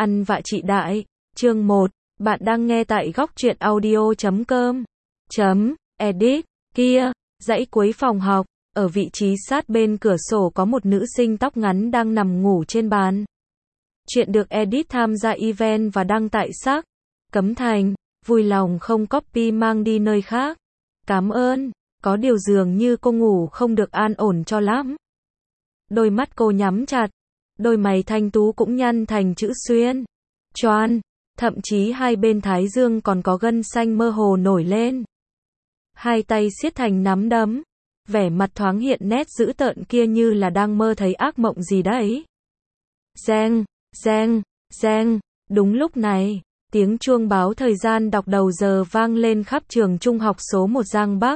Ăn vạ chị đại, chương 1, bạn đang nghe tại góc truyện audio.com. Edit, kia, dãy cuối phòng học, ở vị trí sát bên cửa sổ có một nữ sinh tóc ngắn đang nằm ngủ trên bàn. Chuyện được edit tham gia event và đăng tại sắc. Cấm Thành, vui lòng không copy mang đi nơi khác. Cảm ơn, có điều dường như cô ngủ không được an ổn cho lắm. Đôi mắt cô nhắm chặt, đôi mày thanh tú cũng nhăn thành chữ xuyên. Choan, thậm chí hai bên thái dương còn có gân xanh mơ hồ nổi lên. Hai tay siết thành nắm đấm, vẻ mặt thoáng hiện nét dữ tợn kia như là đang mơ thấy ác mộng gì đấy. Reng, reng, reng, đúng lúc này, tiếng chuông báo thời gian đọc đầu giờ vang lên khắp trường trung học số 1 Giang Bắc.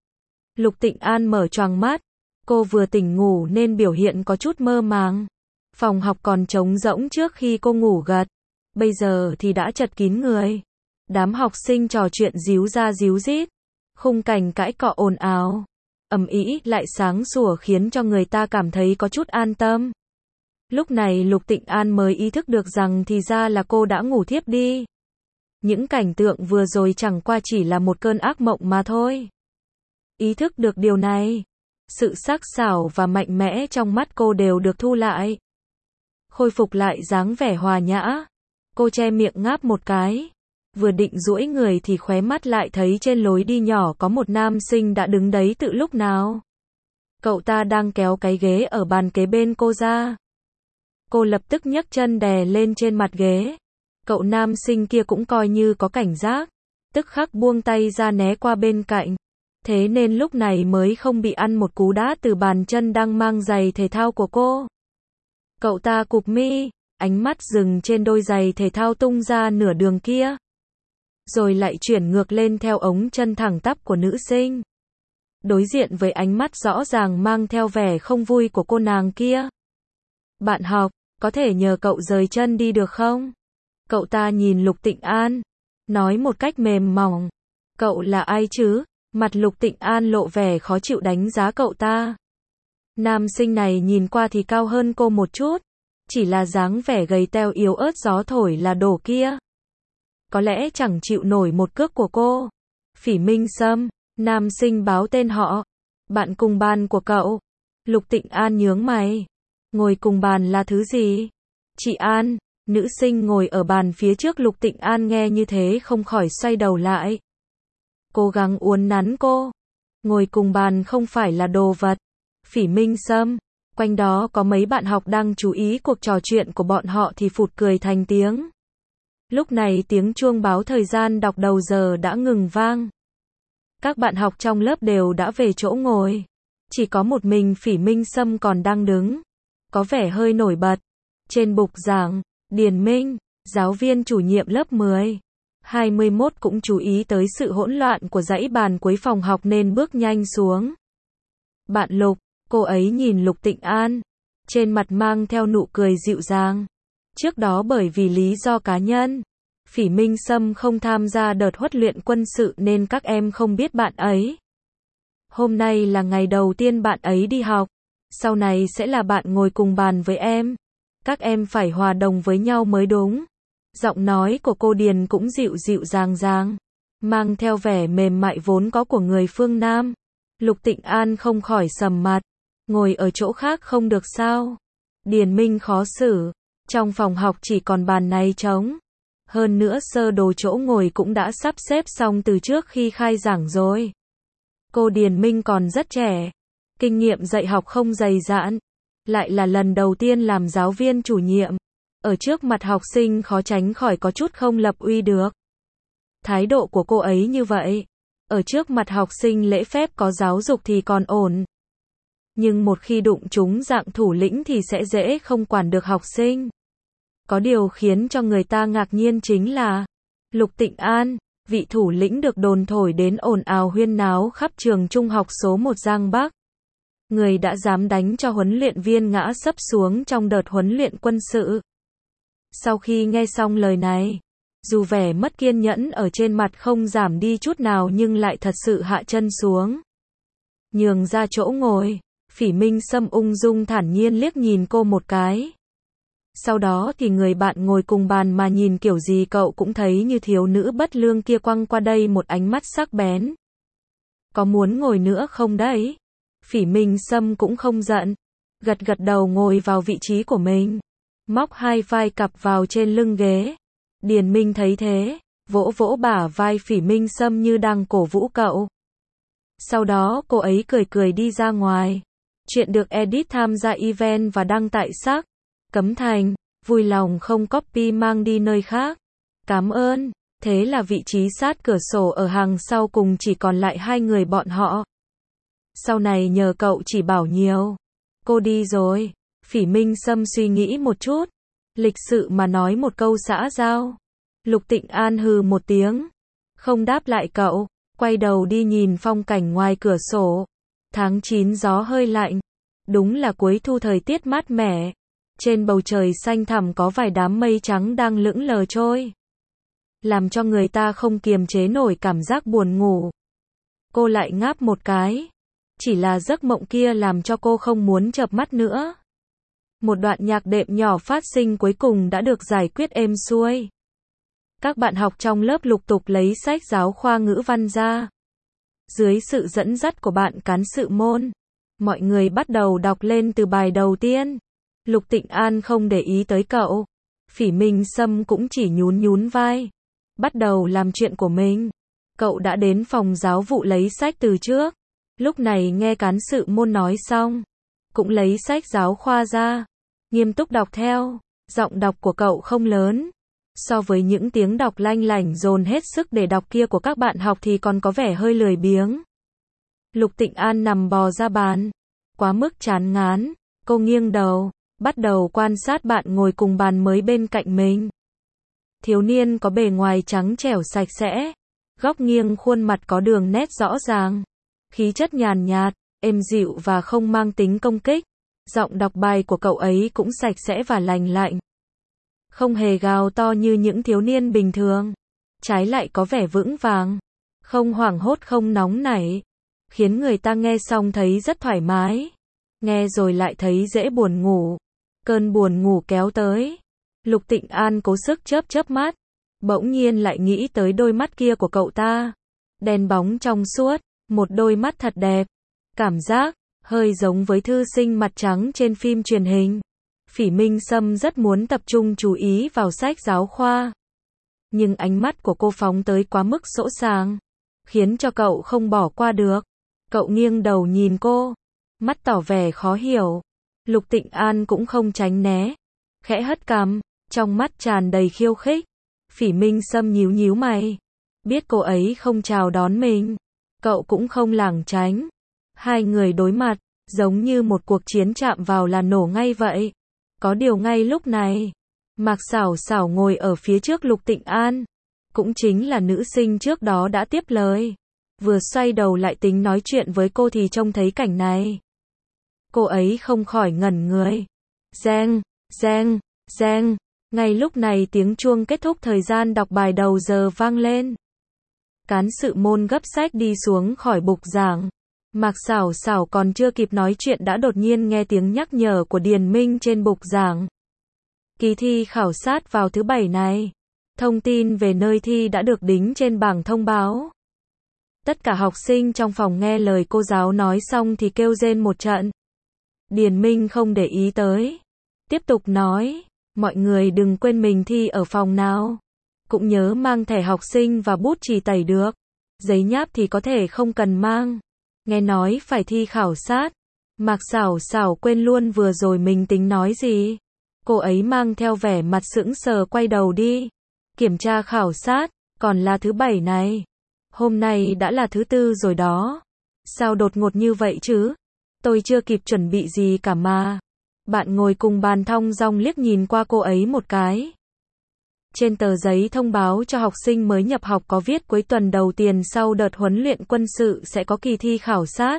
Lục Tịnh An mở choàng mắt, cô vừa tỉnh ngủ nên biểu hiện có chút mơ màng. Phòng học còn trống rỗng trước khi cô ngủ gật, bây giờ thì đã chật kín người. Đám học sinh trò chuyện díu ra díu dít, khung cảnh cãi cọ ồn ào, ầm ĩ lại sáng sủa khiến cho người ta cảm thấy có chút an tâm. Lúc này Lục Tịnh An mới ý thức được rằng thì ra là cô đã ngủ thiếp đi. Những cảnh tượng vừa rồi chẳng qua chỉ là một cơn ác mộng mà thôi. Ý thức được điều này, sự sắc sảo và mạnh mẽ trong mắt cô đều được thu lại. Khôi phục lại dáng vẻ hòa nhã, cô che miệng ngáp một cái. Vừa định duỗi người thì khóe mắt lại thấy trên lối đi nhỏ có một nam sinh đã đứng đấy từ lúc nào. Cậu ta đang kéo cái ghế ở bàn kế bên cô ra. Cô lập tức nhấc chân đè lên trên mặt ghế. Cậu nam sinh kia cũng coi như có cảnh giác, tức khắc buông tay ra né qua bên cạnh. Thế nên lúc này mới không bị ăn một cú đá từ bàn chân đang mang giày thể thao của cô. Cậu ta cụp mi, ánh mắt dừng trên đôi giày thể thao tung ra nửa đường kia. Rồi lại chuyển ngược lên theo ống chân thẳng tắp của nữ sinh. Đối diện với ánh mắt rõ ràng mang theo vẻ không vui của cô nàng kia. Bạn học, có thể nhờ cậu rời chân đi được không? Cậu ta nhìn Lục Tịnh An, nói một cách mềm mỏng. Cậu là ai chứ? Mặt Lục Tịnh An lộ vẻ khó chịu đánh giá cậu ta. Nam sinh này nhìn qua thì cao hơn cô một chút, chỉ là dáng vẻ gầy teo yếu ớt gió thổi là đổ kia. Có lẽ chẳng chịu nổi một cước của cô. Phỉ Minh Sâm, nam sinh báo tên họ. Bạn cùng bàn của cậu. Lục Tịnh An nhướng mày. Ngồi cùng bàn là thứ gì? Chị An, nữ sinh ngồi ở bàn phía trước Lục Tịnh An nghe như thế không khỏi xoay đầu lại. Cố gắng uốn nắn cô. Ngồi cùng bàn không phải là đồ vật. Phỉ Minh Sâm, quanh đó có mấy bạn học đang chú ý cuộc trò chuyện của bọn họ thì phụt cười thành tiếng. Lúc này tiếng chuông báo thời gian đọc đầu giờ đã ngừng vang. Các bạn học trong lớp đều đã về chỗ ngồi. Chỉ có một mình Phỉ Minh Sâm còn đang đứng, có vẻ hơi nổi bật. Trên bục giảng, Điền Minh, giáo viên chủ nhiệm lớp 10, 21 cũng chú ý tới sự hỗn loạn của dãy bàn cuối phòng học nên bước nhanh xuống. Bạn Lục, cô ấy nhìn Lục Tịnh An, trên mặt mang theo nụ cười dịu dàng. Trước đó bởi vì lý do cá nhân, Phỉ Minh Sâm không tham gia đợt huấn luyện quân sự nên các em không biết bạn ấy. Hôm nay là ngày đầu tiên bạn ấy đi học, sau này sẽ là bạn ngồi cùng bàn với em. Các em phải hòa đồng với nhau mới đúng. Giọng nói của cô Điền cũng dịu dịu dàng dàng, mang theo vẻ mềm mại vốn có của người phương Nam. Lục Tịnh An không khỏi sầm mặt. Ngồi ở chỗ khác không được sao? Điền Minh khó xử. Trong phòng học chỉ còn bàn này trống. Hơn nữa sơ đồ chỗ ngồi cũng đã sắp xếp xong từ trước khi khai giảng rồi. Cô Điền Minh còn rất trẻ, kinh nghiệm dạy học không dày dạn, lại là lần đầu tiên làm giáo viên chủ nhiệm. Ở trước mặt học sinh khó tránh khỏi có chút không lập uy được. Thái độ của cô ấy như vậy, ở trước mặt học sinh lễ phép có giáo dục thì còn ổn. Nhưng một khi đụng chúng dạng thủ lĩnh thì sẽ dễ không quản được học sinh. Có điều khiến cho người ta ngạc nhiên chính là Lục Tịnh An, vị thủ lĩnh được đồn thổi đến ồn ào huyên náo khắp trường trung học số 1 Giang Bắc. Người đã dám đánh cho huấn luyện viên ngã sấp xuống trong đợt huấn luyện quân sự. Sau khi nghe xong lời này, dù vẻ mất kiên nhẫn ở trên mặt không giảm đi chút nào nhưng lại thật sự hạ chân xuống. Nhường ra chỗ ngồi, Phỉ Minh Sâm ung dung thản nhiên liếc nhìn cô một cái. Sau đó thì người bạn ngồi cùng bàn mà nhìn kiểu gì cậu cũng thấy như thiếu nữ bất lương kia quăng qua đây một ánh mắt sắc bén. Có muốn ngồi nữa không đấy? Phỉ Minh Sâm cũng không giận. Gật gật đầu ngồi vào vị trí của mình. Móc hai vai cặp vào trên lưng ghế. Điền Minh thấy thế, vỗ vỗ bả vai Phỉ Minh Sâm như đang cổ vũ cậu. Sau đó cô ấy cười cười đi ra ngoài. Chuyện được edit tham gia event và đăng tại sắc. Cấm Thành, vui lòng không copy mang đi nơi khác. Cảm ơn. Thế là vị trí sát cửa sổ ở hàng sau cùng chỉ còn lại hai người bọn họ. Sau này nhờ cậu chỉ bảo nhiều. Cô đi rồi. Phỉ Minh Sâm suy nghĩ một chút. Lịch sự mà nói một câu xã giao. Lục Tịnh An hừ một tiếng. Không đáp lại cậu. Quay đầu đi nhìn phong cảnh ngoài cửa sổ. Tháng 9 gió hơi lạnh. Đúng là cuối thu thời tiết mát mẻ. Trên bầu trời xanh thẳm có vài đám mây trắng đang lững lờ trôi. Làm cho người ta không kiềm chế nổi cảm giác buồn ngủ. Cô lại ngáp một cái. Chỉ là giấc mộng kia làm cho cô không muốn chợp mắt nữa. Một đoạn nhạc đệm nhỏ phát sinh cuối cùng đã được giải quyết êm xuôi. Các bạn học trong lớp lục tục lấy sách giáo khoa ngữ văn ra. Dưới sự dẫn dắt của bạn cán sự môn, mọi người bắt đầu đọc lên từ bài đầu tiên. Lục Tịnh An không để ý tới cậu. Phỉ Minh Sâm cũng chỉ nhún nhún vai. Bắt đầu làm chuyện của mình. Cậu đã đến phòng giáo vụ lấy sách từ trước. Lúc này nghe cán sự môn nói xong, cũng lấy sách giáo khoa ra. Nghiêm túc đọc theo. Giọng đọc của cậu không lớn. So với những tiếng đọc lanh lảnh dồn hết sức để đọc kia của các bạn học thì còn có vẻ hơi lười biếng. Lục Tịnh An nằm bò ra bàn. Quá mức chán ngán. Cô nghiêng đầu, bắt đầu quan sát bạn ngồi cùng bàn mới bên cạnh mình. Thiếu niên có bề ngoài trắng trẻo sạch sẽ. Góc nghiêng khuôn mặt có đường nét rõ ràng. Khí chất nhàn nhạt, êm dịu và không mang tính công kích. Giọng đọc bài của cậu ấy cũng sạch sẽ và lành lạnh. Không hề gào to như những thiếu niên bình thường. Trái lại có vẻ vững vàng. Không hoảng hốt không nóng nảy. Khiến người ta nghe xong thấy rất thoải mái. Nghe rồi lại thấy dễ buồn ngủ. Cơn buồn ngủ kéo tới. Lục Tịnh An cố sức chớp chớp mắt. Bỗng nhiên lại nghĩ tới đôi mắt kia của cậu ta. Đen bóng trong suốt. Một đôi mắt thật đẹp. Cảm giác hơi giống với thư sinh mặt trắng trên phim truyền hình. Phỉ Minh Sâm rất muốn tập trung chú ý vào sách giáo khoa. Nhưng ánh mắt của cô phóng tới quá mức sỗ sàng. Khiến cho cậu không bỏ qua được. Cậu nghiêng đầu nhìn cô. Mắt tỏ vẻ khó hiểu. Lục Tịnh An cũng không tránh né. Khẽ hất cằm. Trong mắt tràn đầy khiêu khích. Phỉ Minh Sâm nhíu nhíu mày. Biết cô ấy không chào đón mình. Cậu cũng không lảng tránh. Hai người đối mặt. Giống như một cuộc chiến chạm vào là nổ ngay vậy. Có điều ngay lúc này, Mạc Xảo Xảo ngồi ở phía trước Lục Tịnh An. Cũng chính là nữ sinh trước đó đã tiếp lời. Vừa xoay đầu lại tính nói chuyện với cô thì trông thấy cảnh này. Cô ấy không khỏi ngẩn người. Reng, reng, reng. Ngay lúc này tiếng chuông kết thúc thời gian đọc bài đầu giờ vang lên. Cán sự môn gấp sách đi xuống khỏi bục giảng. Mạc Xảo Xảo còn chưa kịp nói chuyện đã đột nhiên nghe tiếng nhắc nhở của Điền Minh trên bục giảng. Kỳ thi khảo sát vào thứ Bảy này. Thông tin về nơi thi đã được đính trên bảng thông báo. Tất cả học sinh trong phòng nghe lời cô giáo nói xong thì kêu rên một trận. Điền Minh không để ý tới. Tiếp tục nói, mọi người đừng quên mình thi ở phòng nào. Cũng nhớ mang thẻ học sinh và bút chì tẩy được. Giấy nháp thì có thể không cần mang. Nghe nói phải thi khảo sát. Mạc Xảo Xảo quên luôn vừa rồi mình tính nói gì. Cô ấy mang theo vẻ mặt sững sờ quay đầu đi. Kiểm tra khảo sát, còn là thứ Bảy này. Hôm nay đã là thứ Tư rồi đó. Sao đột ngột như vậy chứ? Tôi chưa kịp chuẩn bị gì cả mà. Bạn ngồi cùng bàn thong dong liếc nhìn qua cô ấy một cái. Trên tờ giấy thông báo cho học sinh mới nhập học có viết cuối tuần đầu tiên sau đợt huấn luyện quân sự sẽ có kỳ thi khảo sát.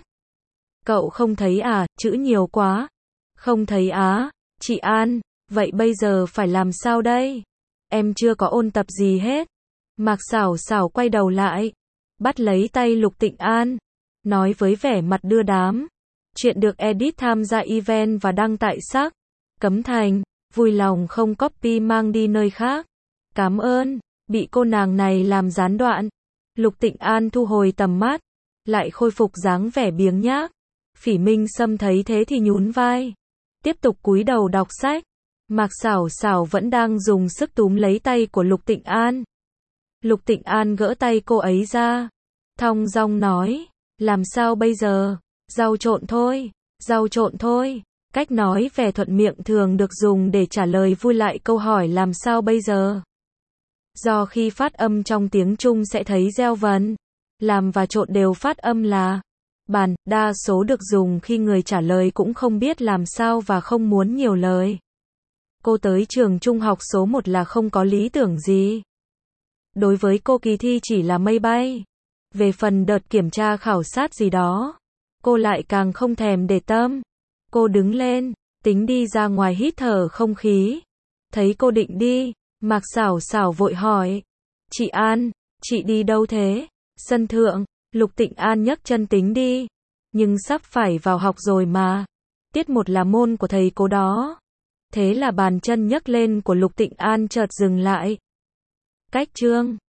Cậu không thấy à, chữ nhiều quá. Không thấy á, chị An, vậy bây giờ phải làm sao đây? Em chưa có ôn tập gì hết. Mạc Xảo Xảo quay đầu lại, bắt lấy tay Lục Tịnh An, nói với vẻ mặt đưa đám. Chuyện được edit tham gia event và đăng tại sắc. Cấm Thành. vui lòng không copy mang đi nơi khác. Cảm ơn, bị cô nàng này làm gián đoạn. Lục Tịnh An thu hồi tầm mắt, lại khôi phục dáng vẻ biếng nhác. Phỉ Minh Sâm thấy thế thì nhún vai, tiếp tục cúi đầu đọc sách. Mạc Xảo Xảo vẫn đang dùng sức túm lấy tay của Lục Tịnh An. Lục Tịnh An gỡ tay cô ấy ra, thong dong nói, làm sao bây giờ? Rau trộn thôi, rau trộn thôi. Cách nói vẻ thuận miệng thường được dùng để trả lời vui lại câu hỏi làm sao bây giờ. Do khi phát âm trong tiếng Trung sẽ thấy gieo vần, làm và trộn đều phát âm là bàn, đa số được dùng khi người trả lời cũng không biết làm sao và không muốn nhiều lời. Cô tới trường trung học số 1 là không có lý tưởng gì. Đối với cô kỳ thi chỉ là mây bay. Về phần đợt kiểm tra khảo sát gì đó, cô lại càng không thèm để tâm. Cô đứng lên, tính đi ra ngoài hít thở không khí. Thấy cô định đi, Mạc Xảo Xảo vội hỏi, chị An, chị đi đâu thế? Sân thượng. Lục Tịnh An nhấc chân tính đi, nhưng sắp phải vào học rồi mà. Tiết 1 là môn của thầy cô đó. Thế là bàn chân nhấc lên của Lục Tịnh An chợt dừng lại. Cách chương